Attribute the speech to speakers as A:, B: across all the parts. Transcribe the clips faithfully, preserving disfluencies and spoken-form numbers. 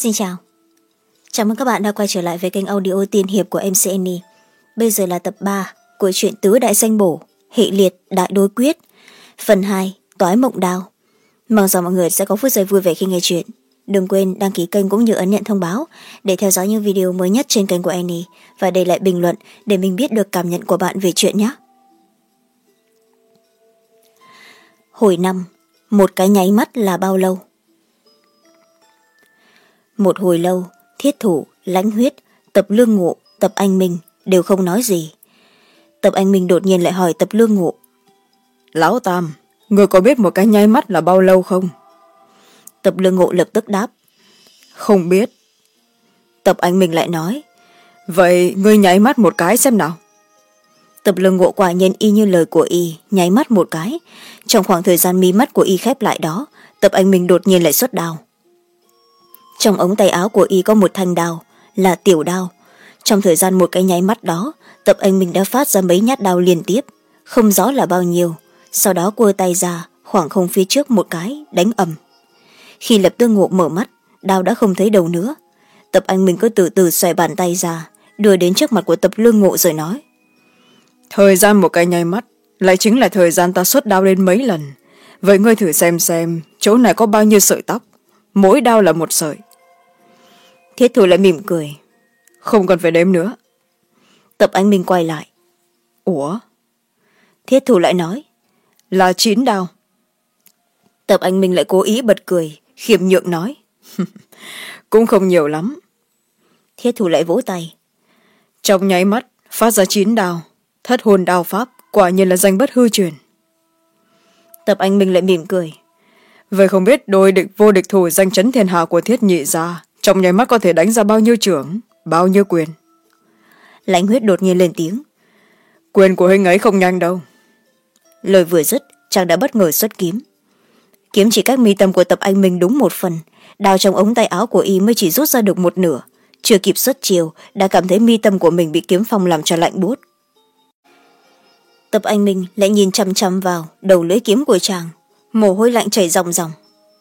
A: Xin chào. Chào mừng các bạn đã quay trở lại với kênh audio tiên hiệp của em xê en i. Bây giờ là tập ba của truyện Tứ Đại Danh Bổ, Hệ Liệt Đại Đối Quyết, phần hai, Toái Mộng Đao. Mong rằng mọi người sẽ có phút giây vui vẻ khi nghe chuyện. Đừng quên đăng ký kênh cũng như ấn nhận thông báo để theo dõi những video mới nhất trên kênh của Annie và để lại bình luận để mình biết được cảm nhận của bạn về chuyện nhé. Hồi năm, một cái nháy mắt là bao lâu? Một hồi lâu, Thiết Thủ, Lãnh Huyết, Tập Lương Ngộ, Tập Anh Minh đều không nói gì. Tập Anh Minh đột nhiên lại hỏi Tập Lương Ngộ:
B: Lão Tam, người có biết một cái nháy mắt là bao lâu không?
A: Tập Lương Ngộ lập tức đáp:
B: Không biết.
A: Tập Anh Minh lại nói:
B: Vậy ngươi nháy mắt một cái xem nào.
A: Tập Lương Ngộ quả nhiên y như lời của y, nháy mắt một cái. Trong khoảng thời gian mí mắt của y khép lại đó, Tập Anh Minh đột nhiên lại xuất đao. Trong ống tay áo của y có một thanh đao, là tiểu đao. Trong thời gian một cái nháy mắt đó, Tập Anh Minh đã phát ra mấy nhát đao liên tiếp, không rõ là bao nhiêu. Sau đó cua tay ra khoảng không phía trước một cái, đánh ầm. Khi Lập Tương Ngộ mở mắt, đao đã không thấy đâu nữa. Tập Anh Minh cứ từ từ xoay bàn tay ra, đưa đến trước mặt của Tập Lương Ngộ rồi nói:
B: Thời gian một cái nháy mắt lại chính là thời gian ta xuất đao lên mấy lần. Vậy ngươi thử xem xem chỗ này có bao nhiêu sợi tóc, mỗi đao là một sợi.
A: Thiết Thủ lại mỉm cười:
B: Không cần phải đếm nữa.
A: Tập Anh Minh quay lại:
B: Ủa?
A: Thiết Thủ lại nói:
B: Là chín đao.
A: Tập Anh Minh lại cố ý bật cười, khiêm nhượng nói:
B: Cũng không nhiều lắm.
A: Thiết Thủ lại vỗ tay:
B: Trong nháy mắt phát ra chín đao, thất hồn đao pháp quả nhiên là danh bất hư truyền.
A: Tập Anh Minh lại mỉm cười:
B: Vậy không biết đôi địch vô địch thủ danh chấn thiên hạ của Thiết nhị gia trong nháy mắt có thể đánh ra bao nhiêu chưởng, bao nhiêu quyền?
A: Lãnh Huyết đột nhiên lên tiếng:
B: Quyền của huynh ấy không nhanh đâu.
A: Lời vừa dứt, chàng đã bất ngờ xuất kiếm. Kiếm chỉ cách mi tâm của Tập Anh Minh đúng một phần, đao trong ống tay áo của y mới chỉ rút ra được một nửa. Chưa kịp xuất chiều đã cảm thấy mi tâm của mình bị kiếm phong làm cho lạnh buốt. Tập Anh Minh lại nhìn chăm chăm vào đầu lưỡi kiếm của chàng, mồ hôi lạnh chảy ròng ròng.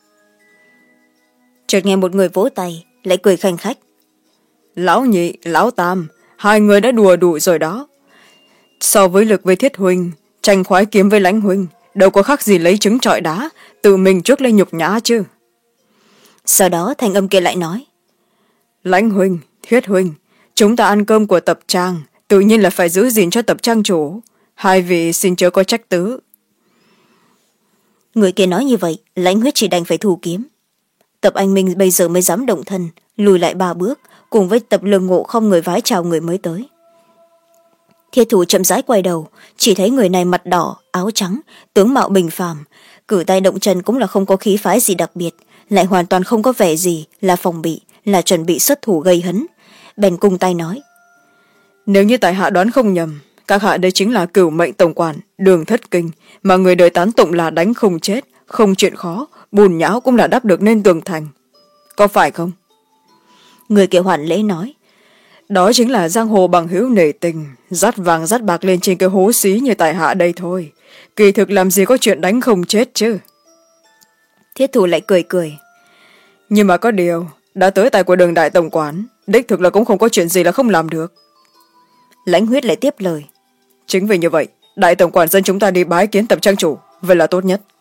A: Chợt nghe một người vỗ tay, lại cười khanh khách:
B: Lão Nhị, Lão Tam, hai người đã đùa đủ rồi đó. So với lực với Thiết huynh, tranh khoái kiếm với Lãnh huynh, đâu có khác gì lấy trứng trọi đá, tự mình trước lên nhục nhã chứ.
A: Sau đó thanh âm kia lại nói:
B: Lãnh huynh, Thiết huynh, chúng ta ăn cơm của Tập Trang, tự nhiên là phải giữ gìn cho Tập Trang chủ. Hai vị xin chớ có trách tứ.
A: Người kia nói như vậy, Lãnh Huyết chỉ đành phải thu kiếm. Tập Anh Minh bây giờ mới dám động thân, lùi lại ba bước, cùng với Tập Lương Ngộ không người vái chào người mới tới. Thiết Thủ chậm rãi quay đầu, chỉ thấy người này mặt đỏ, áo trắng, tướng mạo bình phàm, cử tay động chân cũng là không có khí phái gì đặc biệt, lại hoàn toàn không có vẻ gì là phòng bị, là chuẩn bị xuất thủ gây hấn. Bèn cung tay nói:
B: Nếu như tại hạ đoán không nhầm, các hạ đây chính là Cửu Mệnh tổng quản Đường Thất Kinh, mà người đời tán tụng là đánh không chết, không chuyện khó, bùn nhão cũng là đắp được nên tường thành, có phải không?
A: Người kia hoàn lễ nói:
B: Đó chính là giang hồ bằng hữu nể tình, dắt vàng dắt bạc lên trên cái hố xí như tại hạ đây thôi, kỳ thực làm gì có chuyện đánh không chết chứ.
A: Thiết Thủ lại cười cười:
B: Nhưng mà có điều, đã tới tay của Đường đại tổng quản, đích thực là cũng không có chuyện gì là không làm được.
A: Lãnh Huyết lại tiếp lời:
B: Chính vì như vậy, đại tổng quản dân chúng ta đi bái kiến Tập Trang chủ, vậy là tốt nhất.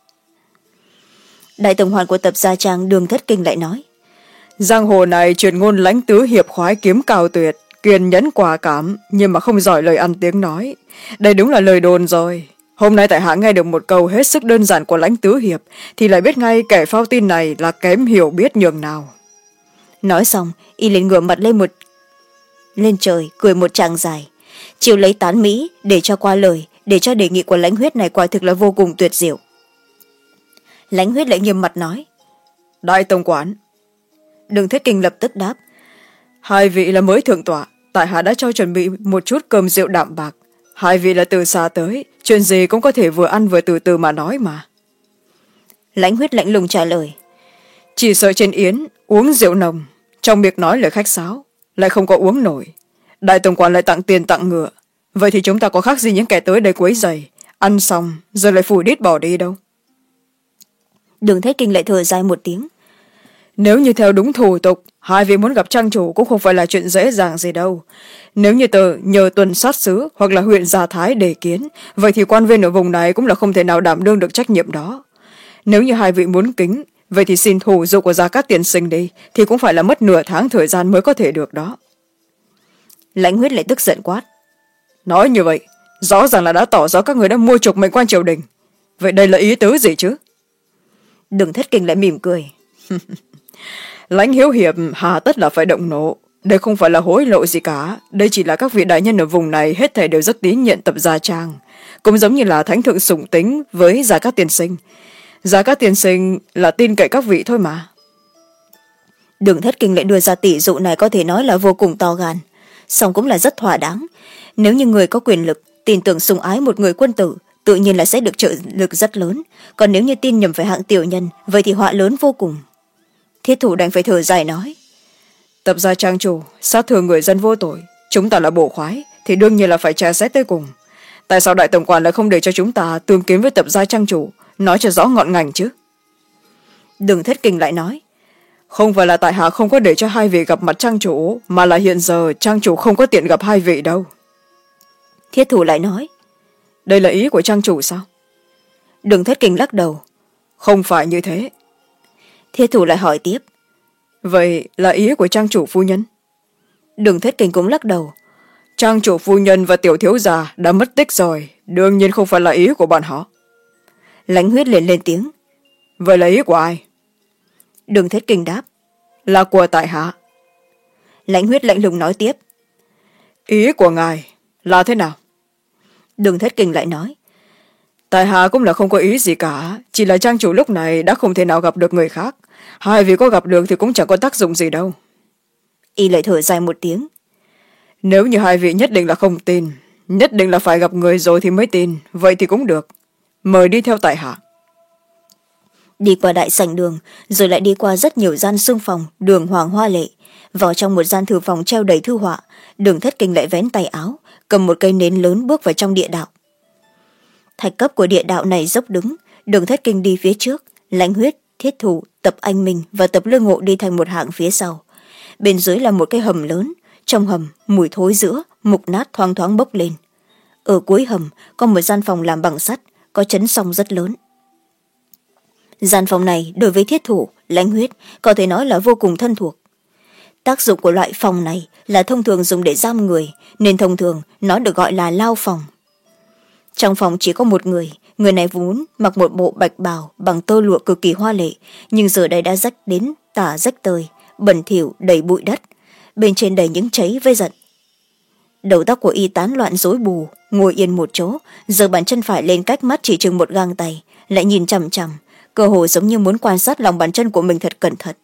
A: Đại tổng quản của Tập gia Trang Đường Thất Kinh lại nói:
B: Giang hồ này truyền ngôn Lãnh tứ hiệp khoái kiếm cao tuyệt, kiên nhẫn quả cảm, nhưng mà không giỏi lời ăn tiếng nói. Đây đúng là lời đồn rồi. Hôm nay tại hạ nghe được một câu hết sức đơn giản của Lãnh tứ hiệp, thì lại biết ngay kẻ phao tin này là kém hiểu biết nhường nào.
A: Nói xong, y liền ngửa mặt lên một lên trời cười một tràng dài, chiều lấy tán mỹ để cho qua lời, để cho đề nghị của Lãnh Huyết này quả thực là vô cùng tuyệt diệu. Lãnh Huyết lại nghiêm mặt nói:
B: Đại tổng quản.
A: Đường Thất Kinh lập tức đáp:
B: Hai vị là mới thượng tọa, tại hạ đã cho chuẩn bị một chút cơm rượu đạm bạc. Hai vị là từ xa tới, chuyện gì cũng có thể vừa ăn vừa từ từ mà nói mà.
A: Lãnh Huyết lạnh lùng trả lời:
B: Chỉ sợ trên yến uống rượu nồng, trong miệng nói lời khách sáo, lại không có uống nổi. Đại tổng quản lại tặng tiền tặng ngựa, vậy thì chúng ta có khác gì những kẻ tới đây quấy rầy, ăn xong rồi lại phủi đít bỏ đi đâu.
A: Đường Thất Kinh lại thở dài một tiếng:
B: nếu như theo đúng thủ tục hai vị muốn gặp trang chủ cũng không phải là chuyện dễ dàng gì đâu. Nếu như tờ nhờ tuần sát sứ hoặc là huyện Gia Thái đề kiến, vậy thì quan viên ở vùng này cũng là không thể nào đảm đương được trách nhiệm đó. Nếu như hai vị muốn kính, vậy thì xin thủ dụ của Gia Cát tiên sinh đi, thì cũng phải là mất nửa tháng thời gian mới có thể được đó.
A: Lãnh Huyết lại tức giận quát.
B: Nói như vậy rõ ràng là đã tỏ rõ các người đã mua chuộc mệnh quan triều đình. Vậy đây là ý tứ gì chứ?
A: Đường Thất Kinh lại mỉm cười.
B: Lãnh Hiếu Hiệp hà tất là phải động nộ. Đây không phải là hối lộ gì cả. Đây chỉ là các vị đại nhân ở vùng này hết thảy đều rất tín nhận Tập Gia Trang, cũng giống như là thánh thượng sủng tính với Gia Cát tiên sinh. Gia Cát tiên sinh là tin cậy các vị thôi mà.
A: Đường Thất Kinh lại đưa ra tỷ dụ này có thể nói là vô cùng to gan, song cũng là rất thỏa đáng. Nếu như người có quyền lực tin tưởng sủng ái một người quân tử, tự nhiên là sẽ được trợ lực rất lớn, còn nếu như tin nhầm phải hạng tiểu nhân, vậy thì họa lớn vô cùng. Thiết thủ đành phải thở dài nói.
B: Tập Gia Trang chủ sát thương người dân vô tội, chúng ta là bộ khoái thì đương nhiên là phải tra xét tới cùng. Tại sao đại tổng quản lại không để cho chúng ta tương kiến với Tập Gia Trang chủ, nói cho rõ ngọn ngành chứ?
A: Đường Thất Kinh lại nói.
B: Không phải là tại hạ không có để cho hai vị gặp mặt trang chủ, mà là hiện giờ trang chủ không có tiện gặp hai vị đâu.
A: Thiết thủ lại nói.
B: Đây là ý của trang chủ sao?
A: Đường Thất Kinh lắc đầu.
B: Không phải như thế.
A: Thiết thủ lại hỏi tiếp.
B: Vậy là ý của trang chủ phu nhân?
A: Đường Thất Kinh cũng lắc đầu.
B: Trang chủ phu nhân và tiểu thiếu gia đã mất tích rồi, đương nhiên không phải là ý của bọn họ.
A: Lãnh Huyết liền lên tiếng.
B: Vậy là ý của ai?
A: Đường Thất Kinh đáp.
B: Là của tại hạ.
A: Lãnh Huyết lạnh lùng nói tiếp.
B: Ý của ngài là thế nào?
A: Đường Thất Kinh lại nói.
B: Tại hạ cũng là không có ý gì cả, chỉ là trang chủ lúc này đã không thể nào gặp được người khác. Hai vị có gặp được thì cũng chẳng có tác dụng gì đâu.
A: Y lại thở dài một tiếng.
B: Nếu như hai vị nhất định là không tin, nhất định là phải gặp người rồi thì mới tin, vậy thì cũng được. Mời đi theo tại hạ.
A: Đi qua đại sảnh đường, rồi lại đi qua rất nhiều gian xương phòng, đường hoàng hoa lệ. Vào trong một gian thư phòng treo đầy thư họa, Đường Thất Kinh lại vén tay áo, cầm một cây nến lớn bước vào trong địa đạo. Thạch cấp của địa đạo này dốc đứng, Đường Thất Kinh đi phía trước, Lãnh Huyết, Thiết Thủ, Tập Anh Minh và Tập Lương Ngộ đi thành một hạng phía sau. Bên dưới là một cái hầm lớn, trong hầm mùi thối rữa, mục nát thoang thoáng bốc lên. Ở cuối hầm có một gian phòng làm bằng sắt, có chấn song rất lớn. Gian phòng này đối với Thiết Thủ, Lãnh Huyết có thể nói là vô cùng thân thuộc. Tác dụng của loại phòng này là thông thường dùng để giam người, nên thông thường nó được gọi là lao phòng. Trong phòng chỉ có một người, người này vốn mặc một bộ bạch bào bằng tơ lụa cực kỳ hoa lệ, nhưng giờ đây đã rách đến tả rách tơi, bẩn thỉu đầy bụi đất, bên trên đầy những cháy vây giận. Đầu tóc của y tán loạn rối bù, ngồi yên một chỗ, giơ bàn chân phải lên cách mắt chỉ chừng một gang tay, lại nhìn chằm chằm, cơ hồ giống như muốn quan sát lòng bàn chân của mình thật cẩn thận.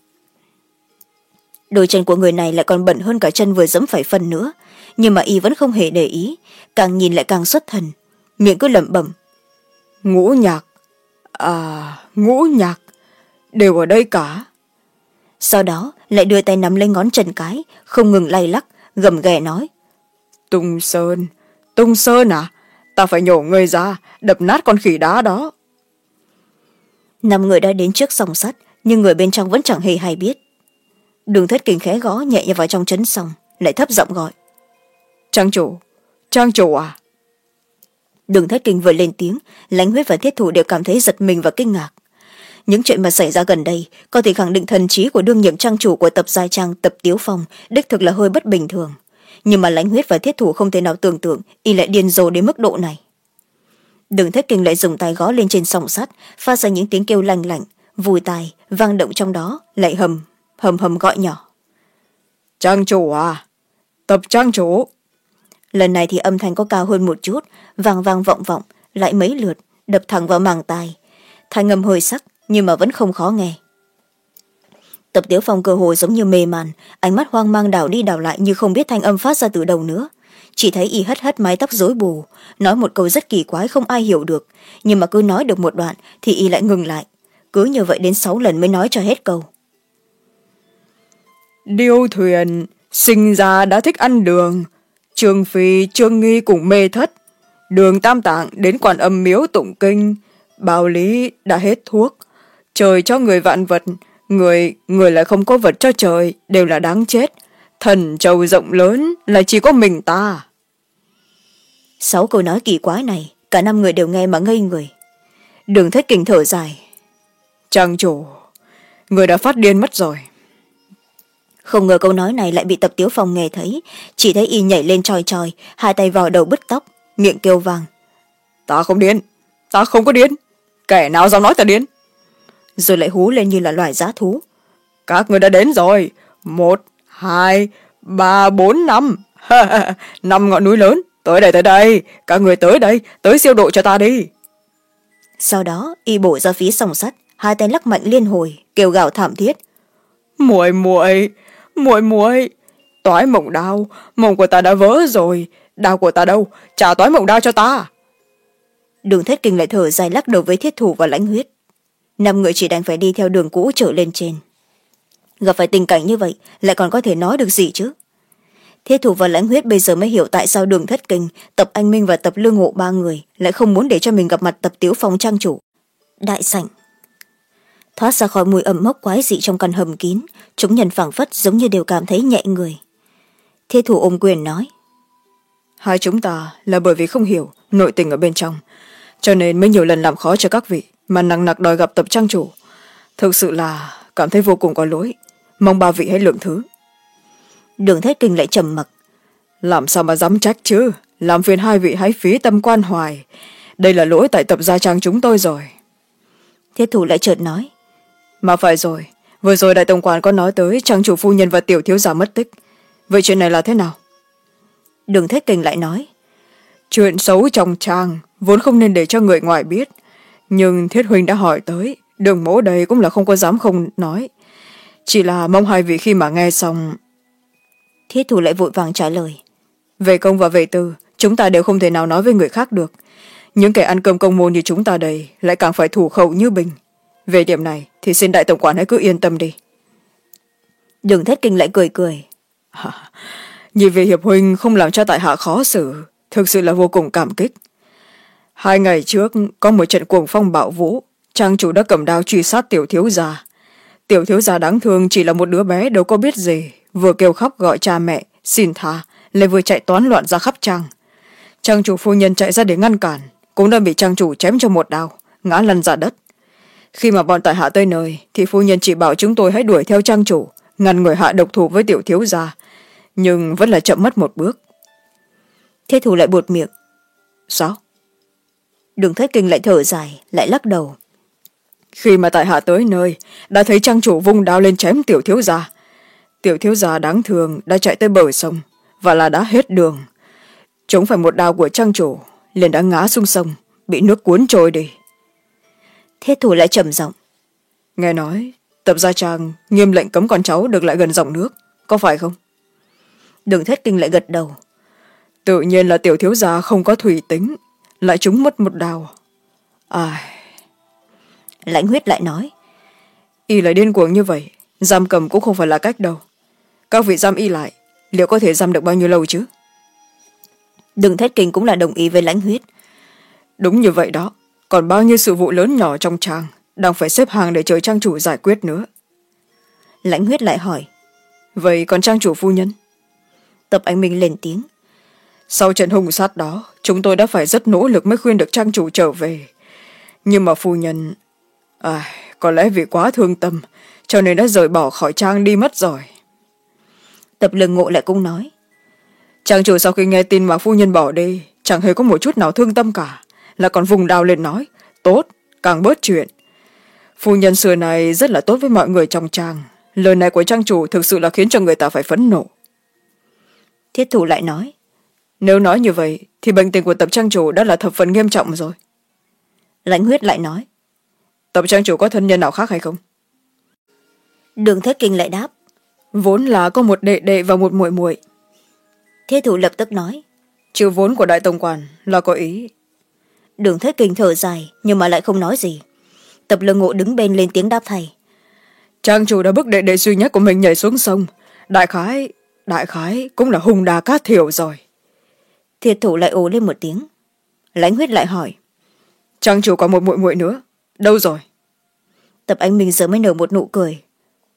A: Đôi chân của người này lại còn bẩn hơn cả chân vừa giẫm phải phân nữa, nhưng mà y vẫn không hề để ý, càng nhìn lại càng xuất thần, miệng cứ lẩm bẩm.
B: Ngũ nhạc, à, ngũ nhạc, đều ở đây cả.
A: Sau đó lại đưa tay nắm lấy ngón chân cái, không ngừng lay lắc, gầm ghè nói.
B: Tung Sơn, Tung Sơn à, ta phải nhổ người ra, đập nát con khỉ đá đó.
A: Năm người đã đến trước song sắt, nhưng người bên trong vẫn chẳng hề hay biết. Đường Thất Kinh khẽ gõ nhẹ vào trong chấn song, lại thấp giọng gọi.
B: Trang chủ, trang chủ à.
A: Đường Thất Kinh vừa lên tiếng, Lãnh Huyết và Thiết Thủ đều cảm thấy giật mình và kinh ngạc. Những chuyện mà xảy ra gần đây có thể khẳng định thần trí của đương nhiệm trang chủ của Tập Gia Trang, Tập Tiếu Phong đích thực là hơi bất bình thường, nhưng mà Lãnh Huyết và Thiết Thủ không thể nào tưởng tượng y lại điên rồ đến mức độ này. Đường Thất Kinh lại dùng tay gõ lên trên song sắt, phát ra những tiếng kêu lanh lảnh, vùi tai vang động trong đó, lại hầm hầm hầm gọi nhỏ.
B: Trang chủ à, Tập trang chủ.
A: Lần này thì âm thanh có cao hơn một chút, vang vang vọng vọng, lại mấy lượt, đập thẳng vào màng tai. Thanh âm hơi sắc, nhưng mà vẫn không khó nghe. Tập Tiếu Phong cơ hồ giống như mê màn, ánh mắt hoang mang đảo đi đảo lại như không biết thanh âm phát ra từ đâu nữa. Chỉ thấy y hất hất mái tóc rối bù, nói một câu rất kỳ quái không ai hiểu được, nhưng mà cứ nói được một đoạn thì y lại ngừng lại. Cứ như vậy đến sáu lần mới nói cho hết câu.
B: Điêu Thuyền sinh ra đã thích ăn đường, Trương Phi, Trương Nghi cùng mê thất, Đường Tam Tạng đến Quan Âm miếu tụng kinh, Bào Lý đã hết thuốc, trời cho người vạn vật, người người lại không có vật cho trời đều là đáng chết. Thần châu rộng lớn là chỉ có mình ta.
A: Sáu câu nói kỳ quái này cả năm người đều nghe mà ngây người. Đường Thất Kinh thở dài.
B: Trang chủ, người đã phát điên mất rồi.
A: Không ngờ câu nói này lại bị Tập Tiếu Phong nghe thấy, chỉ thấy y nhảy lên choi choi, hai tay vào đầu bứt tóc, miệng kêu vang.
B: Ta không điên, ta không có điên, kẻ nào dám nói ta điên.
A: Rồi lại hú lên như là loài dã thú.
B: Các người đã đến rồi. Một, hai, ba, bốn, năm. Năm ngọn núi lớn. Tới đây, tới đây. Các người tới đây, tới siêu độ cho ta đi.
A: Sau đó y bổ ra phía song sắt, hai tay lắc mạnh liên hồi, kêu gào thảm thiết.
B: Muội muội, muội muội, toái mộng đao, mộng của ta đã vỡ rồi. Đao của ta đâu, trả toái mộng đao cho ta.
A: Đường Thất Kinh lại thở dài lắc đầu với Thiết Thủ và Lãnh Huyết. Năm người chỉ đành phải đi theo đường cũ trở lên trên. Gặp phải tình cảnh như vậy lại còn có thể nói được gì chứ. Thiết Thủ và Lãnh Huyết bây giờ mới hiểu tại sao Đường Thất Kinh, Tập Anh Minh và Tập Lương Ngộ ba người lại không muốn để cho mình gặp mặt Tập Tiếu Phong trang chủ. Đại sảnh thoát ra khỏi mùi ẩm mốc quái dị trong căn hầm kín, chúng nhân phảng phất giống như đều cảm thấy nhẹ người. Thiết Thủ ôm quyền nói.
B: Hai chúng ta là bởi vì không hiểu nội tình ở bên trong, cho nên mới nhiều lần làm khó cho các vị mà nặng nặc đòi gặp Tập trang chủ. Thực sự là cảm thấy vô cùng có lỗi, mong ba vị hãy lượng thứ.
A: Đường Thất Kinh lại trầm mặc.
B: Làm sao mà dám trách chứ, làm phiền hai vị hãy phí tâm quan hoài, đây là lỗi tại Tập gia trang chúng tôi rồi.
A: Thiết Thủ lại chợt nói.
B: Mà phải rồi, vừa rồi đại tổng quản có nói tới trang chủ phu nhân và tiểu thiếu gia mất tích, vậy chuyện này là thế nào?
A: Đường Thất Kinh lại nói.
B: Chuyện xấu trong trang vốn không nên để cho người ngoài biết, nhưng Thiết huynh đã hỏi tới, Đường mỗ đây cũng là không có dám không nói, chỉ là mong hai vị khi mà nghe xong.
A: Thiết Thủ lại vội vàng trả lời.
B: Về công và về tư chúng ta đều không thể nào nói với người khác được, những kẻ ăn cơm công môn như chúng ta đây lại càng phải thủ khẩu như bình. Về điểm này thì xin đại tổng quản hãy cứ yên tâm đi.
A: Đường Thất Kinh lại cười cười.
B: À, nhị vị hiệp huynh không làm cho tại hạ khó xử, thực sự là vô cùng cảm kích. Hai ngày trước có một trận cuồng phong bạo vũ, trang chủ đã cầm đao truy sát tiểu thiếu gia. Tiểu thiếu gia đáng thương chỉ là một đứa bé đâu có biết gì, vừa kêu khóc gọi cha mẹ xin tha, lại vừa chạy toán loạn ra khắp trang. Trang chủ phu nhân chạy ra để ngăn cản, cũng đã bị trang chủ chém cho một đao, ngã lăn ra đất. Khi mà bọn tại hạ tới nơi thì phu nhân chỉ bảo chúng tôi hãy đuổi theo trang chủ, ngăn người hạ độc thủ với tiểu thiếu gia, nhưng vẫn là chậm mất một bước.
A: Thiết Thủ lại buột miệng.
B: Sao?
A: Đường Thất Kinh lại thở dài, lại lắc đầu.
B: Khi mà tại hạ tới nơi đã thấy trang chủ vung đao lên chém tiểu thiếu gia. Tiểu thiếu gia đáng thương đã chạy tới bờ sông và là đã hết đường, chống phải một đao của trang chủ liền đã ngã xuống sông, bị nước cuốn trôi đi.
A: Thiết Thủ lại trầm giọng.
B: Nghe nói Tập gia trang nghiêm lệnh cấm con cháu được lại gần dòng nước, có phải không?
A: Đường Thất Kinh lại gật đầu.
B: Tự nhiên là tiểu thiếu gia không có thủy tính, lại trúng mất một đao. Ai...
A: Lãnh Huyết lại nói.
B: Y lại điên cuồng như vậy, giam cầm cũng không phải là cách đâu. Các vị giam y lại, liệu có thể giam được bao nhiêu lâu chứ?
A: Đường Thất Kinh cũng là đồng ý với Lãnh Huyết.
B: Đúng như vậy đó, còn bao nhiêu sự vụ lớn nhỏ trong trang đang phải xếp hàng để chờ trang chủ giải quyết nữa.
A: Lãnh Huyết lại hỏi.
B: Vậy còn trang chủ phu nhân?
A: Tập Anh Minh lên tiếng.
B: Sau trận hung sát đó, chúng tôi đã phải rất nỗ lực mới khuyên được trang chủ trở về, nhưng mà phu nhân à, có lẽ vì quá thương tâm cho nên đã rời bỏ khỏi trang đi mất rồi.
A: Tập Lương Ngộ lại cũng nói.
B: Trang chủ sau khi nghe tin mà phu nhân bỏ đi chẳng hề có một chút nào thương tâm cả, là còn vùng đao lên nói tốt, càng bớt chuyện. Phu nhân xưa này rất là tốt với mọi người trong trang, lời này của trang chủ thực sự là khiến cho người ta phải phẫn nộ.
A: Thiết Thủ lại nói.
B: Nếu nói như vậy thì bệnh tình của Tập trang chủ đã là thập phần nghiêm trọng rồi.
A: Lãnh Huyết lại nói.
B: Tập trang chủ có thân nhân nào khác hay không?
A: Đường Thất Kinh lại đáp.
B: Vốn là có một đệ đệ và một muội muội.
A: Thiết Thủ lập tức nói.
B: Chữ vốn của đại tổng quản là có ý.
A: Đường Thất Kinh thở dài nhưng mà lại không nói gì. Tập Lương Ngộ đứng bên lên tiếng đáp thay.
B: Trang chủ đã bức đệ đệ duy nhất của mình nhảy xuống sông, đại khái đại khái cũng là hùng đà cát thiểu rồi.
A: Thiết Thủ lại ồ lên một tiếng. Lãnh Huyết lại hỏi.
B: Trang chủ có một muội muội nữa, đâu rồi?
A: Tập Anh Minh giờ mới nở một nụ cười.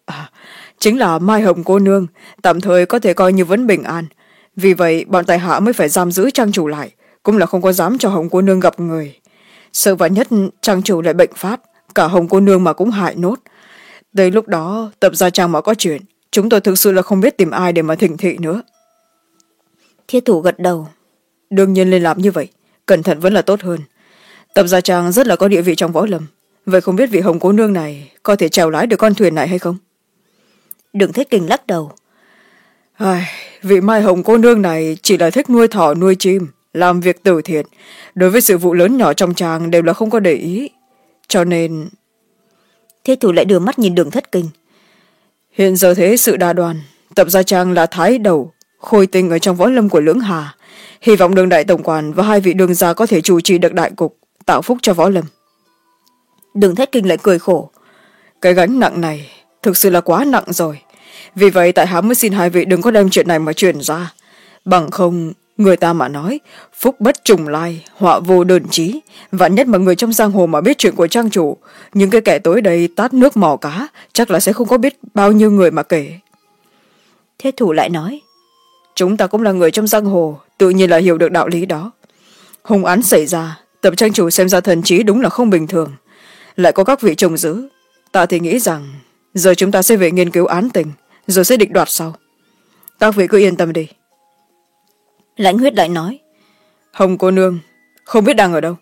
B: À, chính là Mai Hồng cô nương, tạm thời có thể coi như vẫn bình an. Vì vậy bọn tài hạ mới phải giam giữ trang chủ lại, cũng là không có dám cho Hồng cô nương gặp người. Sợ vạn nhất trang chủ lại bệnh phát, cả Hồng cô nương mà cũng hại nốt. Tới lúc đó Tập gia trang mà có chuyện, chúng tôi thực sự là không biết tìm ai để mà thỉnh thị nữa.
A: Thiết thủ gật đầu.
B: Đương nhiên nên làm như vậy, cẩn thận vẫn là tốt hơn. Tập gia trang rất là có địa vị trong võ lâm, vậy không biết vị Hồng cô nương này có thể chèo lái được con thuyền này hay không?
A: Đường Thiết Kình lắc đầu.
B: Ai, vị Mai Hồng cô nương này chỉ là thích nuôi thỏ nuôi chim, làm việc từ thiện, đối với sự vụ lớn nhỏ trong tràng đều là không có để ý, cho nên...
A: Thiết thủ lại đưa mắt nhìn Đường Thất Kinh.
B: Hiện giờ thế sự đa đoan, Tập gia trang là thái đầu khôi tinh ở trong võ lâm của Lưỡng Hà, hy vọng Đường đại tổng quản và hai vị đường gia có thể chủ trì được đại cục, tạo phúc cho võ lâm.
A: Đường Thất Kinh lại cười khổ.
B: Cái gánh nặng này thực sự là quá nặng rồi, vì vậy tại hạ mới xin hai vị đừng có đem chuyện này mà truyền ra, bằng không người ta mà nói phúc bất trùng lai, họa vô đơn chí, vạn nhất mà người trong giang hồ mà biết chuyện của trang chủ, những cái kẻ tối đây tát nước mò cá chắc là sẽ không có biết bao nhiêu người mà kể.
A: Thiết thủ lại nói.
B: Chúng ta cũng là người trong giang hồ, tự nhiên là hiểu được đạo lý đó. Hung án xảy ra, Tập trang chủ xem ra thần trí đúng là không bình thường, lại có các vị trông giữ, ta thì nghĩ rằng giờ chúng ta sẽ về nghiên cứu án tình, rồi sẽ định đoạt sau. Các vị cứ yên tâm đi.
A: Lãnh Huyết lại nói.
B: Hồng cô nương không biết đang ở đâu.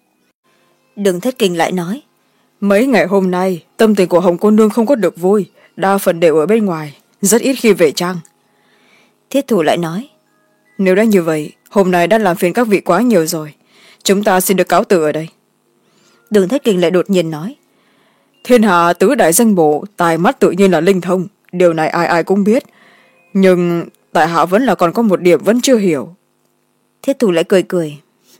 A: Đường Thất Kinh lại nói.
B: Mấy ngày hôm nay tâm tình của Hồng cô nương không có được vui, đa phần đều ở bên ngoài, rất ít khi về trang.
A: Thiết thủ lại nói.
B: Nếu đã như vậy, hôm nay đã làm phiền các vị quá nhiều rồi, chúng ta xin được cáo từ ở đây.
A: Đường Thất Kinh lại đột nhiên nói.
B: Thiên hạ tứ đại danh bộ, tài mắt tự nhiên là linh thông, điều này ai ai cũng biết, nhưng tại hạ vẫn là còn có một điểm vẫn chưa hiểu.
A: Thiết thủ lại cười cười.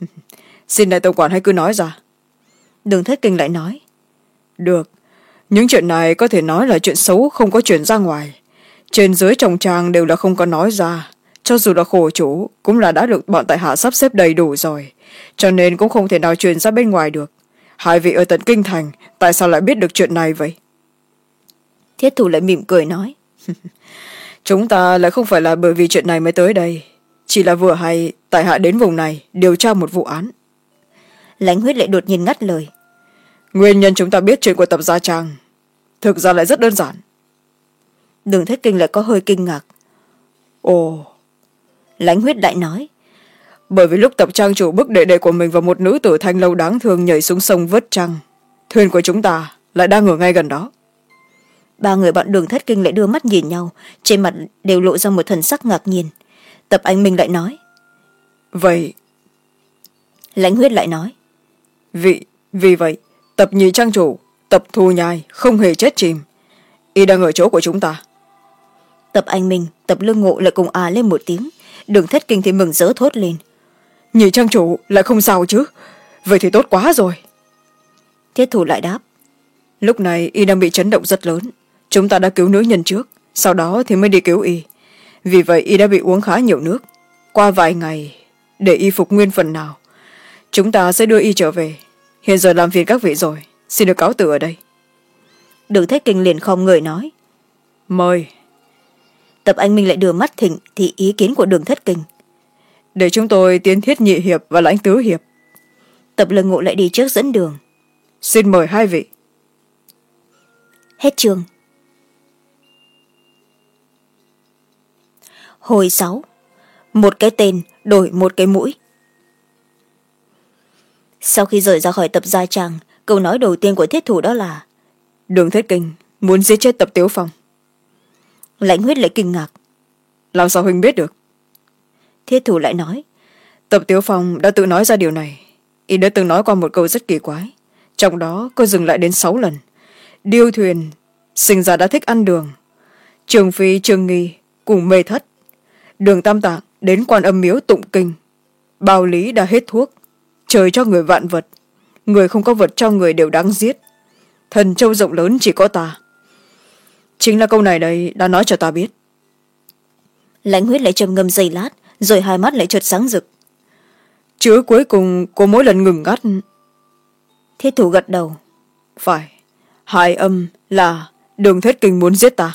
B: Xin đại tổng quản hãy cứ nói ra.
A: Đường Thất Kinh lại nói.
B: Được, những chuyện này có thể nói là chuyện xấu không có chuyển ra ngoài, trên dưới trong trang đều là không có nói ra, cho dù là khổ chủ cũng là đã được bọn tại hạ sắp xếp đầy đủ rồi, cho nên cũng không thể nào truyền ra bên ngoài được. Hai vị ở tận kinh thành tại sao lại biết được chuyện này vậy?
A: Thiết thủ lại mỉm cười nói.
B: Chúng ta lại không phải là bởi vì chuyện này mới tới đây, chỉ là vừa hay tại hạ đến vùng này điều tra một vụ án.
A: Lãnh Huyết lại đột nhiên ngắt lời.
B: Nguyên nhân chúng ta biết chuyện của Tập gia trang thực ra lại rất đơn giản.
A: Đường Thất Kinh lại có hơi kinh ngạc.
B: Ồ.
A: Lãnh Huyết lại nói.
B: Bởi vì lúc Tập trang chủ bức đệ đệ của mình và một nữ tử thanh lâu đáng thương nhảy xuống sông vớt trăng, thuyền của chúng ta lại đang ở ngay gần đó.
A: Ba người bọn Đường Thất Kinh lại đưa mắt nhìn nhau, trên mặt đều lộ ra một thần sắc ngạc nhiên. Tập Anh Minh lại nói.
B: Vậy.
A: Lãnh Huyết lại nói.
B: Vì, vì vậy Tập nhị trang chủ, Tập Thu Nhai không hề chết chìm, y đang ở chỗ của chúng ta.
A: Tập Anh Minh, Tập Lương Ngộ lại cùng à lên một tiếng. Đường Thất Kinh thì mừng rỡ thốt lên.
B: Nhị trang chủ lại không sao chứ? Vậy thì tốt quá rồi.
A: Thiết thủ lại đáp.
B: Lúc này y đang bị chấn động rất lớn, chúng ta đã cứu nữ nhân trước, sau đó thì mới đi cứu y, vì vậy y đã bị uống khá nhiều nước. Qua vài ngày để y phục nguyên phần nào, chúng ta sẽ đưa y trở về. Hiện giờ làm phiền các vị rồi, xin được cáo từ ở đây.
A: Đường Thất Kinh liền khom người nói.
B: Mời.
A: Tập Anh Minh lại đưa mắt thỉnh thì ý kiến của Đường Thất Kinh.
B: Để chúng tôi tiến Thiết nhị hiệp và Lãnh tứ hiệp.
A: Tập Lương Ngộ lại đi trước dẫn đường.
B: Xin mời hai vị.
A: Hết chương. Hồi sáu. Một cái tên đổi một cái mũi. Sau khi rời ra khỏi Tập gia trang, câu nói đầu tiên của Thiết thủ đó là.
B: Đường Thất Kinh muốn giết chết Tập Tiếu Phong.
A: Lãnh Huyết lại kinh ngạc.
B: Làm sao huynh biết được?
A: Thiết thủ lại nói.
B: Tập Tiếu Phong đã tự nói ra điều này, y đã từng nói qua một câu rất kỳ quái, trong đó có dừng lại đến sáu lần. Điêu thuyền sinh ra đã thích ăn đường, Trường Phi Trường Nghi cùng mê thất, Đường Tam Tạng đến Quan Âm miếu tụng kinh, Bao lý đã hết thuốc, trời cho người vạn vật, người không có vật cho người đều đáng giết, thần châu rộng lớn chỉ có ta. Chính là câu này đây đã nói cho ta biết.
A: Lãnh Huyết lại trầm ngâm giây lát, rồi hai mắt lại chợt sáng rực.
B: Chữ cuối cùng có mỗi lần ngừng ngắt.
A: Thiết thủ gật đầu.
B: Phải, hai âm là Đường Thiết Kinh muốn giết ta.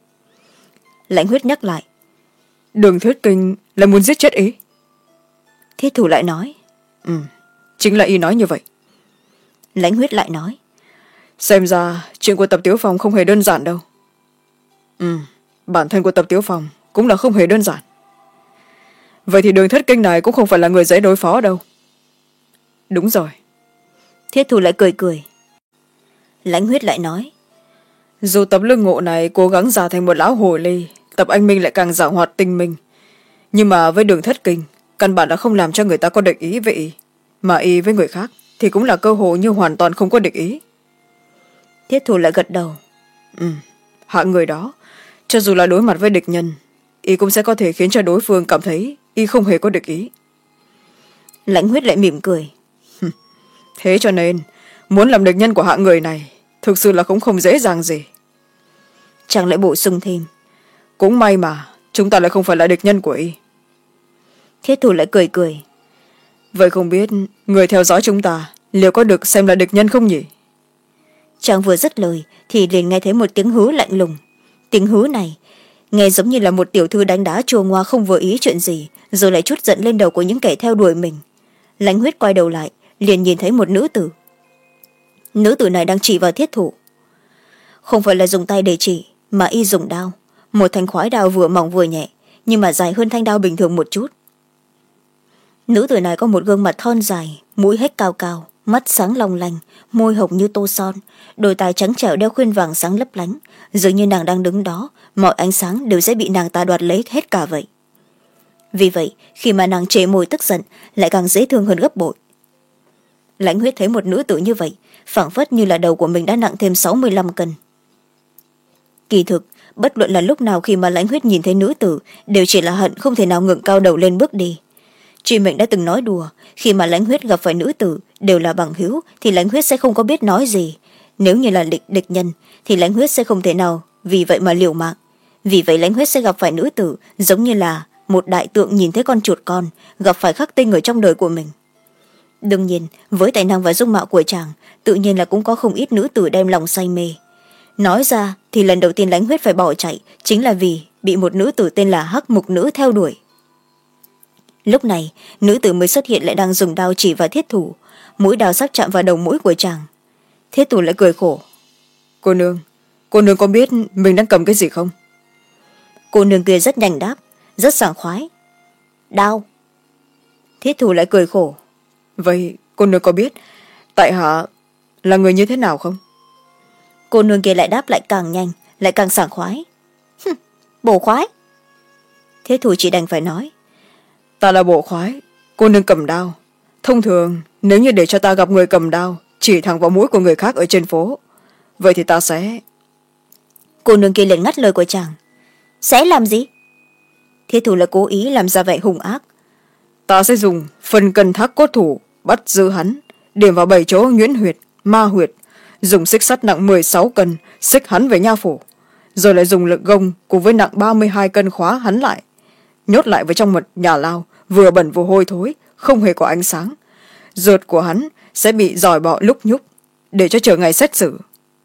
A: Lãnh Huyết nhắc lại.
B: Đường Thiết Kinh là muốn giết chết ý.
A: Thiết thủ lại nói.
B: Ừ, chính là y nói như vậy.
A: Lãnh Huyết lại nói.
B: Xem ra chuyện của Tập Tiếu Phong không hề đơn giản đâu. Ừ, bản thân của Tập Tiếu Phong cũng là không hề đơn giản. Vậy thì Đường Thiết Kinh này cũng không phải là người dễ đối phó đâu. Đúng rồi.
A: Thiết thủ lại cười cười. Lãnh Huyết lại nói.
B: Dù Tập Lương Ngộ này cố gắng giả thành một lão hồ ly, Tập Anh Minh lại càng giảo hoạt tinh minh, nhưng mà với Đường Thất Kinh căn bản đã không làm cho người ta có địch ý với y, mà y với người khác thì cũng là cơ hội như hoàn toàn không có địch ý.
A: Thiết thủ lại gật đầu.
B: Ừ, hạng người đó cho dù là đối mặt với địch nhân, y cũng sẽ có thể khiến cho đối phương cảm thấy y không hề có địch ý.
A: Lãnh Huyết lại mỉm cười.
B: Thế cho nên muốn làm địch nhân của hạng người này thực sự là cũng không dễ dàng gì.
A: Chàng lại bổ sung thêm.
B: Cũng may mà chúng ta lại không phải là địch nhân của y.
A: Thiết thủ lại cười cười.
B: Vậy không biết người theo dõi chúng ta liệu có được xem là địch nhân không nhỉ?
A: Chàng vừa dứt lời thì liền nghe thấy một tiếng hứ lạnh lùng. Tiếng hứ này nghe giống như là một tiểu thư đánh đá chua ngoa không vừa ý chuyện gì, rồi lại trút giận lên đầu của những kẻ theo đuổi mình. Lãnh Huyết quay đầu lại liền nhìn thấy một nữ tử. Nữ tử này đang chỉ vào Thiết thủ. Không phải là dùng tay để chỉ, mà y dùng đao, một thanh khoái đao vừa mỏng vừa nhẹ, nhưng mà dài hơn thanh đao bình thường một chút. Nữ tử này có một gương mặt thon dài, mũi hếch cao cao, mắt sáng long lanh, môi hồng như tô son, đôi tai trắng trẻo đeo khuyên vàng sáng lấp lánh, dường như nàng đang đứng đó, mọi ánh sáng đều sẽ bị nàng ta đoạt lấy hết cả vậy. Vì vậy khi mà nàng trề môi tức giận lại càng dễ thương hơn gấp bội. Lãnh Huyết thấy một nữ tử như vậy phảng phất như là đầu của mình đã nặng thêm sáu mươi lăm cân. Kỳ thực bất luận là lúc nào khi mà Lãnh Huyết nhìn thấy nữ tử đều chỉ là hận không thể nào ngẩng cao đầu lên bước đi. Truy Mệnh đã từng nói đùa, khi mà Lãnh Huyết gặp phải nữ tử đều là bằng hữu thì Lãnh Huyết sẽ không có biết nói gì, nếu như là địch địch nhân thì Lãnh Huyết sẽ không thể nào vì vậy mà liều mạng. Vì vậy Lãnh Huyết sẽ gặp phải nữ tử giống như là một đại tượng nhìn thấy con chuột con gặp phải khắc tinh ở trong đời của mình. Đương nhiên với tài năng và dung mạo của chàng tự nhiên là cũng có không ít nữ tử đem lòng say mê. Nói ra thì lần đầu tiên Lãnh Huyết phải bỏ chạy chính là vì bị một nữ tử tên là Hắc Mục Nữ theo đuổi. Lúc này nữ tử mới xuất hiện lại đang dùng đao chỉ vào Thiết thủ, mũi đao sắp chạm vào đầu mũi của chàng. Thiết thủ lại cười khổ. Cô nương, cô nương có biết mình đang cầm cái gì không? Cô nương kia rất nhanh đáp, rất sảng khoái. Đao. Thiết thủ lại cười khổ. Vậy cô nương có biết tại hạ là người như thế nào không? Cô nương kia lại đáp lại càng nhanh, lại càng sảng khoái. Bổ khoái. Thiết thủ chỉ đành phải nói. Ta là Bổ khoái, cô nương cầm đao. Thông thường nếu như để cho ta gặp người cầm đao chỉ thẳng vào mũi của người khác ở trên phố, vậy thì ta sẽ... Cô nương kia liền ngắt lời của chàng. Sẽ làm gì? Thiết thủ là cố ý làm ra vẻ hung ác. Ta sẽ dùng phần cân thác cốt thủ bắt giữ hắn, điểm vào bảy chỗ nhuyễn huyệt, ma huyệt, dùng xích sắt nặng mười sáu cân xích hắn về nha phủ, rồi lại dùng lực gông cùng với nặng ba mươi hai cân khóa hắn lại, nhốt lại vào trong một nhà lao vừa bẩn vừa hôi thối, không hề có ánh sáng. Ruột của hắn sẽ bị giỏi bọ lúc nhúc để cho chờ ngày xét xử.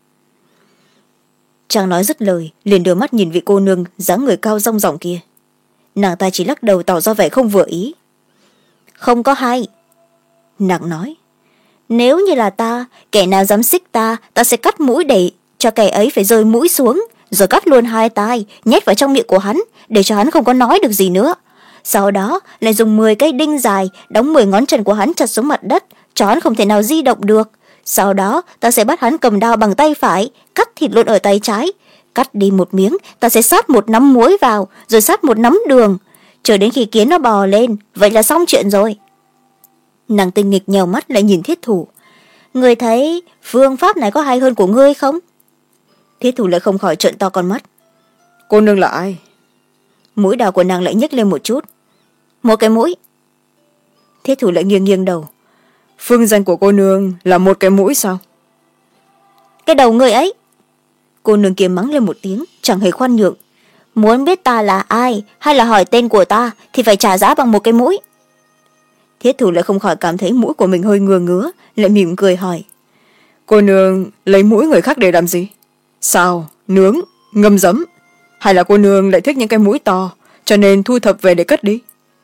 A: Chàng nói dứt lời liền đưa mắt nhìn vị cô nương dáng người cao rong ròng kia. Nàng ta chỉ lắc đầu tỏ ra vẻ không vừa ý. Không có hay. Nàng nói, nếu như là ta, kẻ nào dám xích ta, ta sẽ cắt mũi để cho kẻ ấy phải rơi mũi xuống, rồi cắt luôn hai tai nhét vào trong miệng của hắn để cho hắn không có nói được gì nữa. Sau đó lại dùng mười cây đinh dài đóng mười ngón chân của hắn chặt xuống mặt đất cho hắn không thể nào di động được. Sau đó ta sẽ bắt hắn cầm đao bằng tay phải, cắt thịt luôn ở tay trái. Cắt đi một miếng, ta sẽ sát một nắm muối vào, rồi sát một nắm đường, chờ đến khi kiến nó bò lên, vậy là xong chuyện rồi. Nàng tinh nghịch nhèo mắt lại nhìn Thiết thủ. Người thấy phương pháp này có hay hơn của ngươi không? Thiết thủ lại không khỏi trợn to con mắt. Cô nương là ai? Mũi đào của nàng lại nhếch lên một chút. Một cái mũi. Thiết thủ lại nghiêng nghiêng đầu. Phương danh của cô nương là một cái mũi sao? Cái đầu người ấy. Cô nương kia mắng lên một tiếng, chẳng hề khoan nhượng. Muốn biết ta là ai hay là hỏi tên của ta thì phải trả giá bằng một cái mũi. Thiết thủ lại không khỏi cảm thấy mũi của mình hơi ngứa ngứa, lại mỉm cười hỏi. Cô nương lấy mũi người khác để làm gì? Sao
B: nướng, ngâm giấm, hay là cô nương lại thích những cái mũi to cho nên thu thập về để cất đi?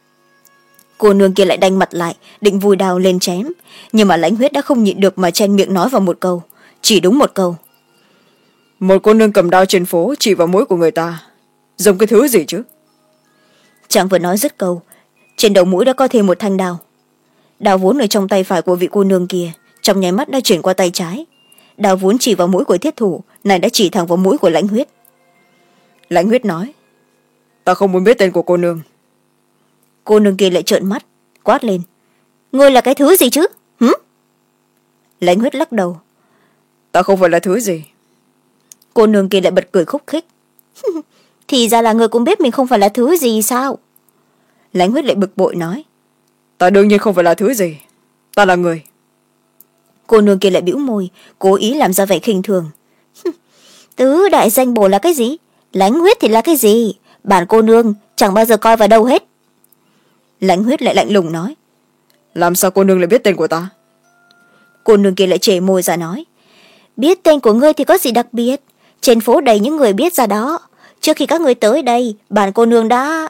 A: Cô nương kia lại đanh mặt lại định vùi đao lên chém, nhưng mà Lãnh Huyết đã không nhịn được mà chen miệng nói vào một câu, chỉ đúng một câu.
B: Một cô nương cầm đao trên phố chỉ vào mũi của người ta, dùng cái thứ gì chứ?
A: Chàng vừa nói dứt câu, trên đầu mũi đã có thêm một thanh đao. Đao vốn ở trong tay phải của vị cô nương kia trong nháy mắt đã chuyển qua tay trái. Đao vốn chỉ vào mũi của thiết thủ này đã chỉ thẳng vào mũi của Lãnh Huyết. Lãnh Huyết nói,
B: ta không muốn biết tên của cô nương.
A: Cô nương kia lại trợn mắt quát lên, ngươi là cái thứ gì chứ? Hử? Lãnh Huyết lắc đầu,
B: ta không phải là thứ gì.
A: Cô nương kia lại bật cười khúc khích. Thì ra là ngươi cũng biết mình không phải là thứ gì sao? Lãnh Huyết lại bực bội nói,
B: ta đương nhiên không phải là thứ gì, ta là người.
A: Cô nương kia lại bĩu môi cố ý làm ra vẻ khinh thường. Tứ đại danh bổ là cái gì? Lãnh Huyết thì là cái gì? Bản cô nương chẳng bao giờ coi vào đâu hết. Lãnh Huyết lại lạnh lùng nói,
B: làm sao cô nương lại biết tên của ta?
A: Cô nương kia lại chề môi ra nói, biết tên của ngươi thì có gì đặc biệt, trên phố đầy những người biết ra đó. Trước khi các ngươi tới đây bản cô nương đã...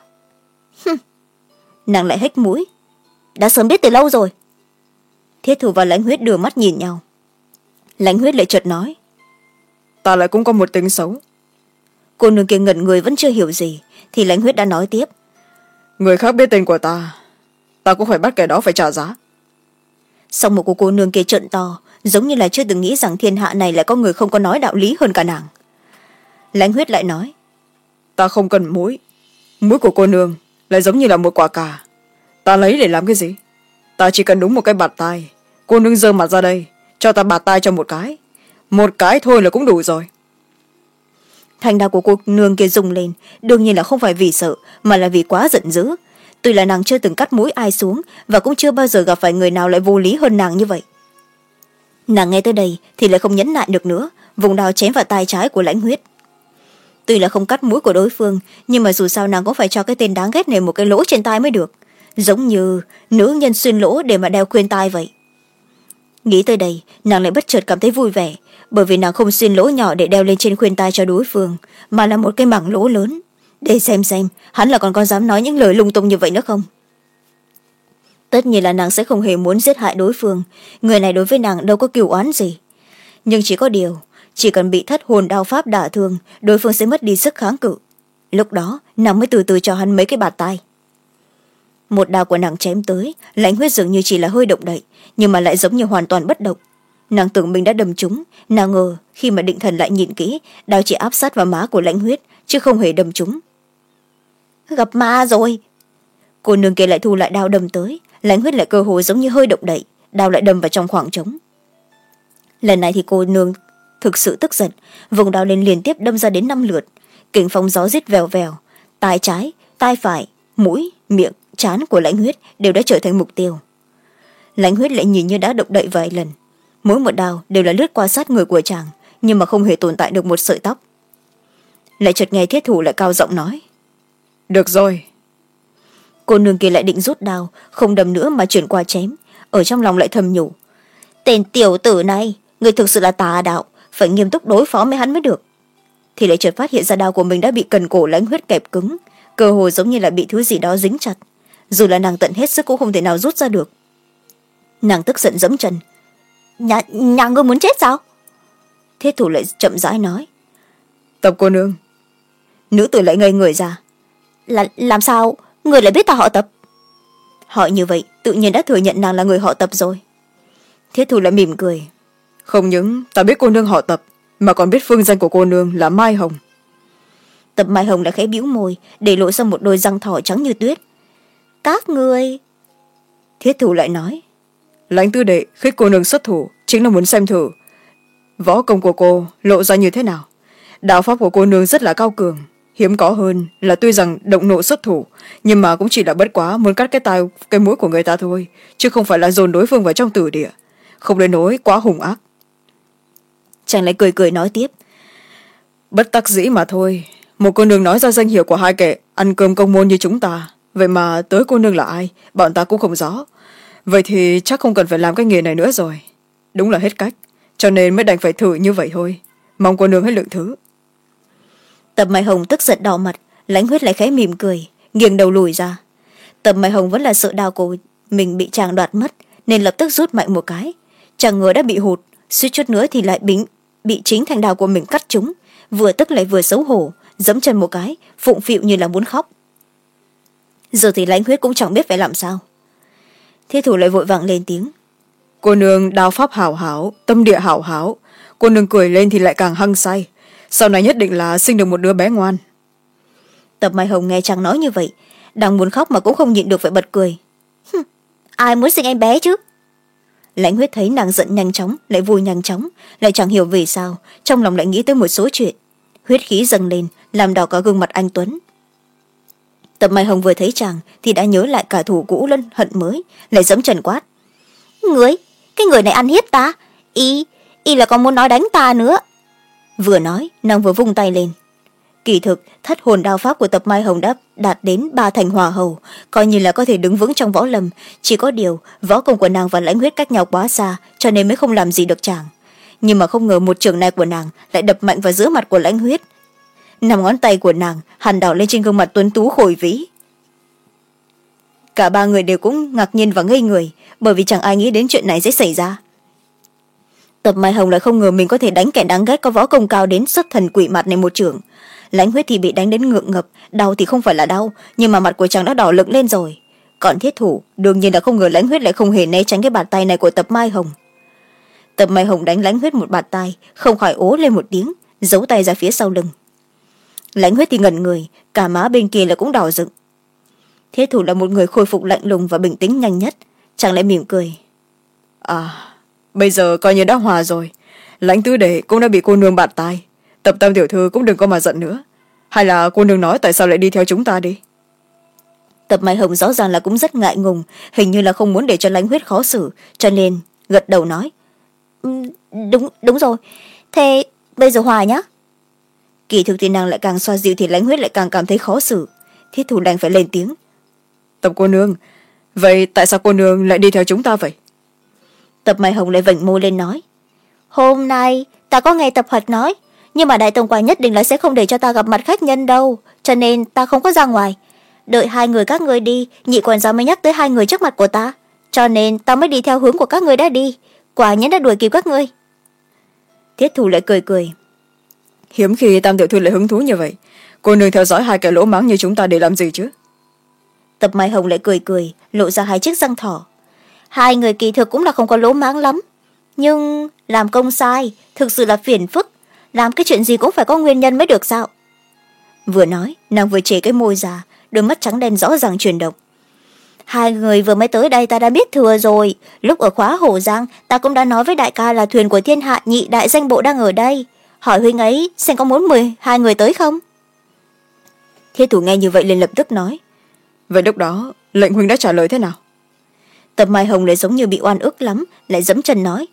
A: Nàng lại hếch mũi, đã sớm biết từ lâu rồi. Thiết thủ và Lãnh Huyết đưa mắt nhìn nhau. Lãnh Huyết lại chợt nói,
B: ta lại cũng có một tính xấu.
A: Cô nương kia ngẩn người vẫn chưa hiểu gì thì Lãnh Huyết đã nói tiếp,
B: người khác biết tên của ta, ta cũng phải bắt kẻ đó phải trả giá.
A: Xong một của cô nương kia trợn to, giống như là chưa từng nghĩ rằng thiên hạ này lại có người không có nói đạo lý hơn cả nàng. Lãnh Huyết lại nói,
B: ta không cần mũi, mũi của cô nương lại giống như là một quả cà, ta lấy để làm cái gì? Ta chỉ cần đúng một cái bạt tai, cô nương giơ mặt ra đây cho ta bạt tai cho một cái, một cái thôi là cũng đủ rồi.
A: Thanh đao của cô nương kia rung lên, đương nhiên là không phải vì sợ mà là vì quá giận dữ. Tuy là nàng chưa từng cắt mũi ai xuống và cũng chưa bao giờ gặp phải người nào lại vô lý hơn nàng như vậy. Nàng nghe tới đây thì lại không nhẫn nại được nữa, vùng đao chém vào tay trái của Lãnh Huyết. Tuy là không cắt mũi của đối phương, nhưng mà dù sao nàng cũng phải cho cái tên đáng ghét này một cái lỗ trên tai mới được, giống như nữ nhân xuyên lỗ để mà đeo khuyên tai vậy. Nghĩ tới đây nàng lại bất chợt cảm thấy vui vẻ, bởi vì nàng không xuyên lỗ nhỏ để đeo lên trên khuyên tai cho đối phương, mà là một cái mảng lỗ lớn, để xem xem hắn là còn có dám nói những lời lung tung như vậy nữa không. Tất nhiên là nàng sẽ không hề muốn giết hại đối phương, người này đối với nàng đâu có cừu oán gì. Nhưng chỉ có điều, chỉ cần bị thất hồn đao pháp đả thương, đối phương sẽ mất đi sức kháng cự. Lúc đó nàng mới từ từ cho hắn mấy cái bạt tai. Một đao của nàng chém tới, Lãnh Huyết dường như chỉ là hơi động đậy, nhưng mà lại giống như hoàn toàn bất động. Nàng tưởng mình đã đâm trúng, nào ngờ khi mà định thần lại nhìn kỹ, đao chỉ áp sát vào má của Lãnh Huyết chứ không hề đâm trúng. Gặp ma rồi. Cô nương kia lại thu lại đao đâm tới, Lãnh Huyết lại cơ hồ giống như hơi động đậy, đao lại đâm vào trong khoảng trống. Lần này thì cô nương thực sự tức giận, vùng đao lên liên tiếp đâm ra đến năm lượt, kình phong gió rít vèo vèo, tai trái, tai phải, mũi, miệng, trán của Lãnh Huyết đều đã trở thành mục tiêu. Lãnh Huyết lại nhìn như đã động đậy vài lần, mỗi một đao đều là lướt qua sát người của chàng, nhưng mà không hề tồn tại được một sợi tóc. Lại chợt nghe thiết thủ lại cao giọng nói,
B: được rồi.
A: Cô nương kia lại định rút đao, không đâm nữa mà chuyển qua chém, ở trong lòng lại thầm nhủ, tên tiểu tử này, người thực sự là tà đạo, phải nghiêm túc đối phó với hắn mới được. Thì lại chợt phát hiện ra đao của mình đã bị cần cổ Lãnh Huyết kẹp cứng, cơ hồ giống như là bị thứ gì đó dính chặt, dù là nàng tận hết sức cũng không thể nào rút ra được. Nàng tức giận giẫm chân, nhà, nhà ngươi muốn chết sao? Thiết thủ lại chậm rãi nói,
B: Tập cô nương.
A: Nữ tử lại ngây người ra, là làm sao người lại biết ta họ Tập? Hỏi như vậy tự nhiên đã thừa nhận nàng là người họ Tập rồi. Thiết thủ lại mỉm cười,
B: không những ta biết cô nương họ Tập, mà còn biết phương danh của cô nương là Mai Hồng.
A: Tập Mai Hồng lại khẽ bĩu môi, để lộ ra một đôi răng thỏ trắng như tuyết. Các ngươi... Thiết thủ lại nói,
B: Lãnh tư đệ khích cô nương xuất thủ chính là muốn xem thử võ công của cô lộ ra như thế nào. Đạo pháp của cô nương rất là cao cường, hiếm có hơn là tuy rằng động nộ xuất thủ, nhưng mà cũng chỉ là bất quá muốn cắt cái tai cái mũi của người ta thôi, chứ không phải là dồn đối phương vào trong tử địa, không đến nỗi quá hung ác.
A: Chàng lại cười cười nói tiếp,
B: bất đắc dĩ mà thôi, một cô nương nói ra danh hiệu của hai kẻ ăn cơm công môn như chúng ta, vậy mà tới cô nương là ai bọn ta cũng không rõ. Vậy thì chắc không cần phải làm cái nghề này nữa rồi. Đúng là hết cách, cho nên mới đành phải thử như vậy thôi, mong cô nương hãy lượng thứ.
A: Tập Mai Hồng tức giận đỏ mặt, Lãnh Huyết lại khẽ mỉm cười, nghiêng đầu lùi ra. Tập Mai Hồng vẫn là sợ đao của mình bị chàng đoạt mất, nên lập tức rút mạnh một cái. Chàng ngờ đã bị hụt, suýt chút nữa thì lại bính bị chính thanh đao của mình cắt trúng, vừa tức lại vừa xấu hổ, giẫm chân một cái, phụng phịu như là muốn khóc. Giờ thì Lãnh Huyết cũng chẳng biết phải làm sao. Thiết thủ lại vội vàng lên tiếng.
B: Cô nương đao pháp hảo hảo, tâm địa hảo hảo, cô nương cười lên thì lại càng hăng say, sau này nhất định là sinh được một đứa bé ngoan.
A: Tập Mai Hồng nghe chàng nói như vậy, đang muốn khóc mà cũng không nhịn được phải bật cười. Ai muốn sinh em bé chứ? Lãnh Huyết thấy nàng giận nhanh chóng, lại vui nhanh chóng, lại chẳng hiểu vì sao, trong lòng lại nghĩ tới một số chuyện. Huyết khí dâng lên, làm đỏ cả gương mặt anh Tuấn. Tập Mai Hồng vừa thấy chàng thì đã nhớ lại cả thù cũ lẫn hận mới, lại giẫm trần quát. Người, cái người này ăn hiếp ta, y, y là còn muốn nói đánh ta nữa. Vừa nói, nàng vừa vung tay lên. Kỳ thực, thất hồn đao pháp của Tập Mai Hồng đã đạt đến ba thành hòa hầu, coi như là có thể đứng vững trong võ lâm. Chỉ có điều, võ công của nàng và Lãnh Huyết cách nhau quá xa, cho nên mới không làm gì được chàng. Nhưng mà không ngờ một trường này của nàng lại đập mạnh vào giữa mặt của Lãnh Huyết. Nằm ngón tay của nàng hằn đỏ lên trên gương mặt tuấn tú khôi vĩ. Cả ba người đều cũng ngạc nhiên và ngây người, bởi vì chẳng ai nghĩ đến chuyện này sẽ xảy ra. Tập Mai Hồng lại không ngờ mình có thể đánh kẻ đáng ghét có võ công cao đến xuất thần quỷ mặt này một trường. Lãnh Huyết thì bị đánh đến ngượng ngập, đau thì không phải là đau, nhưng mà mặt của chàng đã đỏ lựng lên rồi. Còn Thiết thủ đương nhiên là không ngờ Lãnh Huyết lại không hề né tránh cái bàn tay này của Tập Mai Hồng. Tập Mai Hồng đánh Lãnh Huyết một bàn tay, không khỏi ố lên một tiếng, giấu tay ra phía sau lưng. Lãnh Huyết thì ngẩn người, cả má bên kia là cũng đỏ rực. Thiết thủ là một người khôi phục lạnh lùng và bình tĩnh nhanh nhất, chàng lại mỉm cười.
B: À, bây giờ coi như đã hòa rồi, Lãnh tứ đệ cũng đã bị cô nương bạt tai, Tập Tam tiểu thư cũng đừng có mà giận nữa, hay là cô nương nói tại sao lại đi theo chúng ta đi.
A: Tập Mai Hồng rõ ràng là cũng rất ngại ngùng, hình như là không muốn để cho Lãnh Huyết khó xử, cho nên gật đầu nói. Đúng, đúng rồi, thế bây giờ hòa nhá. Kỳ thực thì nàng lại càng xoa dịu thì Lãnh Huyết lại càng cảm thấy khó xử. Thiết thủ đành phải lên tiếng.
B: Tập cô nương, vậy tại sao cô nương lại đi theo chúng ta vậy?
A: Tập Mai Hồng lại vểnh môi lên nói. Hôm nay ta có nghe Tập Hoạt nói, nhưng mà đại tổng quản nhất định là sẽ không để cho ta gặp mặt khách nhân đâu, cho nên ta không có ra ngoài. Đợi hai người các người đi, nhị quản gia mới nhắc tới hai người trước mặt của ta, cho nên ta mới đi theo hướng của các người đã đi, quả nhiên đã đuổi kịp các ngươi. Thiết thủ lại cười cười.
B: Hiếm khi Tam tiểu thư lại hứng thú như vậy, cô nương theo dõi hai kẻ lỗ mãng như chúng ta để làm gì chứ?
A: Tập Mai Hồng lại cười cười, lộ ra hai chiếc răng thỏ. Hai người kỳ thực cũng là không có lỗ mãng lắm, nhưng làm công sai thực sự là phiền phức, làm cái chuyện gì cũng phải có nguyên nhân mới được sao? Vừa nói, nàng vừa chề cái môi ra, đôi mắt trắng đen rõ ràng chuyển động. Hai người vừa mới tới đây ta đã biết thừa rồi, lúc ở khóa Hổ Giang ta cũng đã nói với đại ca là thuyền của thiên hạ nhị đại danh bộ đang ở đây, hỏi huynh ấy xem có muốn mời hai người tới không. Thiết thủ nghe như vậy liền lập tức nói.
B: Vậy lúc đó lệnh huynh đã trả lời thế nào?
A: Tập Mai Hồng lại giống như bị oan ức lắm, lại giẫm chân nói.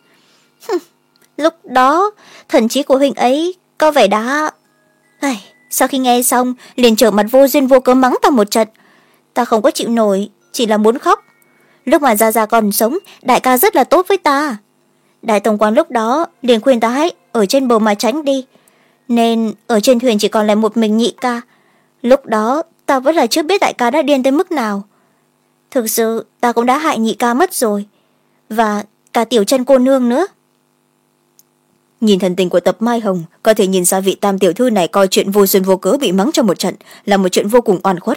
A: Lúc đó thần trí của huynh ấy có vẻ đã... Ai, sau khi nghe xong liền trở mặt vô duyên vô cớ mắng ta một trận. Ta không có chịu nổi, chỉ là muốn khóc. Lúc mà Gia Gia còn sống, đại ca rất là tốt với ta. Đại tổng quản lúc đó liền khuyên ta hãy ở trên bờ mà tránh đi, nên ở trên thuyền chỉ còn lại một mình nhị ca. Lúc đó ta vẫn là chưa biết đại ca đã điên tới mức nào. Thực sự ta cũng đã hại nhị ca mất rồi, và cả Tiểu Chân cô nương nữa. Nhìn thần tình của Tập Mai Hồng, có thể nhìn ra vị Tam tiểu thư này coi chuyện vô duyên vô cớ bị mắng cho một trận là một chuyện vô cùng oan khuất.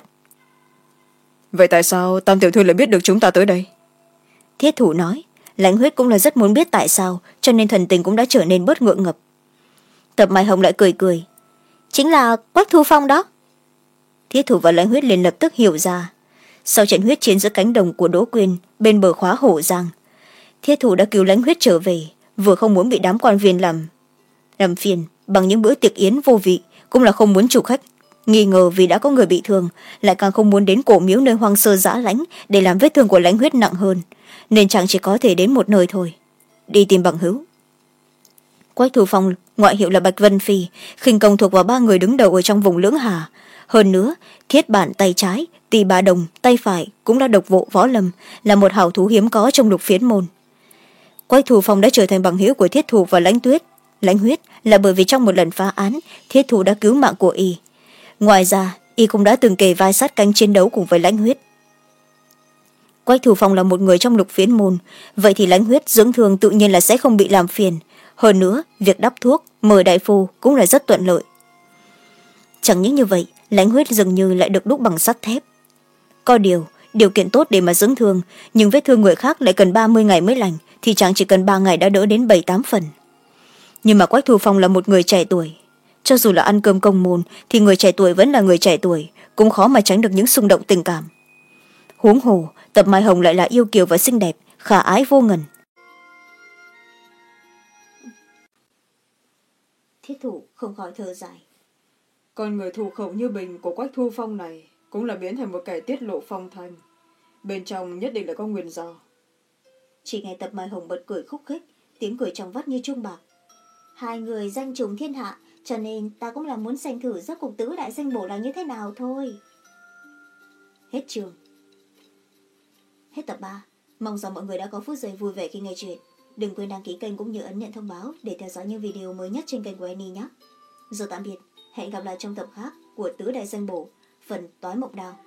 B: Vậy tại sao Tam tiểu thư lại biết được chúng ta tới đây?
A: Thiết thủ nói. Lãnh Huyết cũng là rất muốn biết tại sao, cho nên thần tình cũng đã trở nên bớt ngượng ngập. Tập Mai Hồng lại cười cười. Chính là Quách Thu Phong đó. Thiết thủ và Lãnh Huyết liền lập tức hiểu ra. Sau trận huyết chiến giữa cánh đồng của Đỗ Quyên bên bờ khóa Hổ Giang, Thiết thủ đã cứu Lãnh Huyết trở về, vừa không muốn bị đám quan viên làm làm phiền bằng những bữa tiệc yến vô vị, cũng là không muốn chủ khách nghi ngờ vì đã có người bị thương, lại càng không muốn đến cổ miếu nơi hoang sơ dã lánh để làm vết thương của Lãnh Huyết nặng hơn, nên chàng chỉ có thể đến một nơi thôi, đi tìm bằng hữu. Quách Thu Phong ngoại hiệu là Bạch Vân Phi, khinh công thuộc vào ba người đứng đầu ở trong vùng Lưỡng Hà. Hơn nữa, thiết bản tay trái, tỳ bà đồng tay phải cũng là độc bộ võ lâm, là một hảo thú hiếm có trong lục phiến môn. Quách Thu Phong đã trở thành bằng hữu của Thiết Thủ và Lãnh Tuyết, lãnh huyết là bởi vì trong một lần phá án thiết thủ đã cứu mạng của y. Ngoài ra y cũng đã từng kề vai sát cánh chiến đấu cùng với lãnh huyết. Quách Thủ Phong là một người trong Lục Phiến môn, vậy thì lãnh huyết dưỡng thương tự nhiên là sẽ không bị làm phiền. Hơn nữa việc đắp thuốc mời đại phu cũng là rất thuận lợi. Chẳng những như vậy, lãnh huyết dường như lại được đúc bằng sắt thép. Có điều điều kiện tốt để mà dưỡng thương, nhưng vết thương người khác lại cần ba mươi ngày mới lành, thì chàng chỉ cần ba ngày đã đỡ đến bảy tám phần. Nhưng mà Quách Thủ Phong là một người trẻ tuổi, cho dù là ăn cơm công môn thì người trẻ tuổi vẫn là người trẻ tuổi, cũng khó mà tránh được những xung động tình cảm. Huống hồ Tập Mai Hồng lại là yêu kiều và xinh đẹp, khả ái vô ngần. Thiết thủ không khỏi thở dài.
B: Con người thủ khẩu như bình của Quách Thu Phong này cũng là biến thành một kẻ tiết lộ phong thanh, bên trong nhất định là có nguyên do.
A: Chỉ nghe Tập Mai Hồng bật cười khúc khích, tiếng cười trong vắt như chuông bạc. Hai người danh trùng thiên hạ, cho nên ta cũng là muốn xem thử rốt cuộc tứ đại danh bổ là như thế nào thôi. Hết trường. Hết tập ba. Mong rằng mọi người đã có phút giây vui vẻ khi nghe chuyện. Đừng quên đăng ký kênh cũng như ấn nhận thông báo để theo dõi những video mới nhất trên kênh của Annie nhé. Rồi tạm biệt, hẹn gặp lại trong tập khác của tứ đại danh bổ, phần Toái Mộng Đao.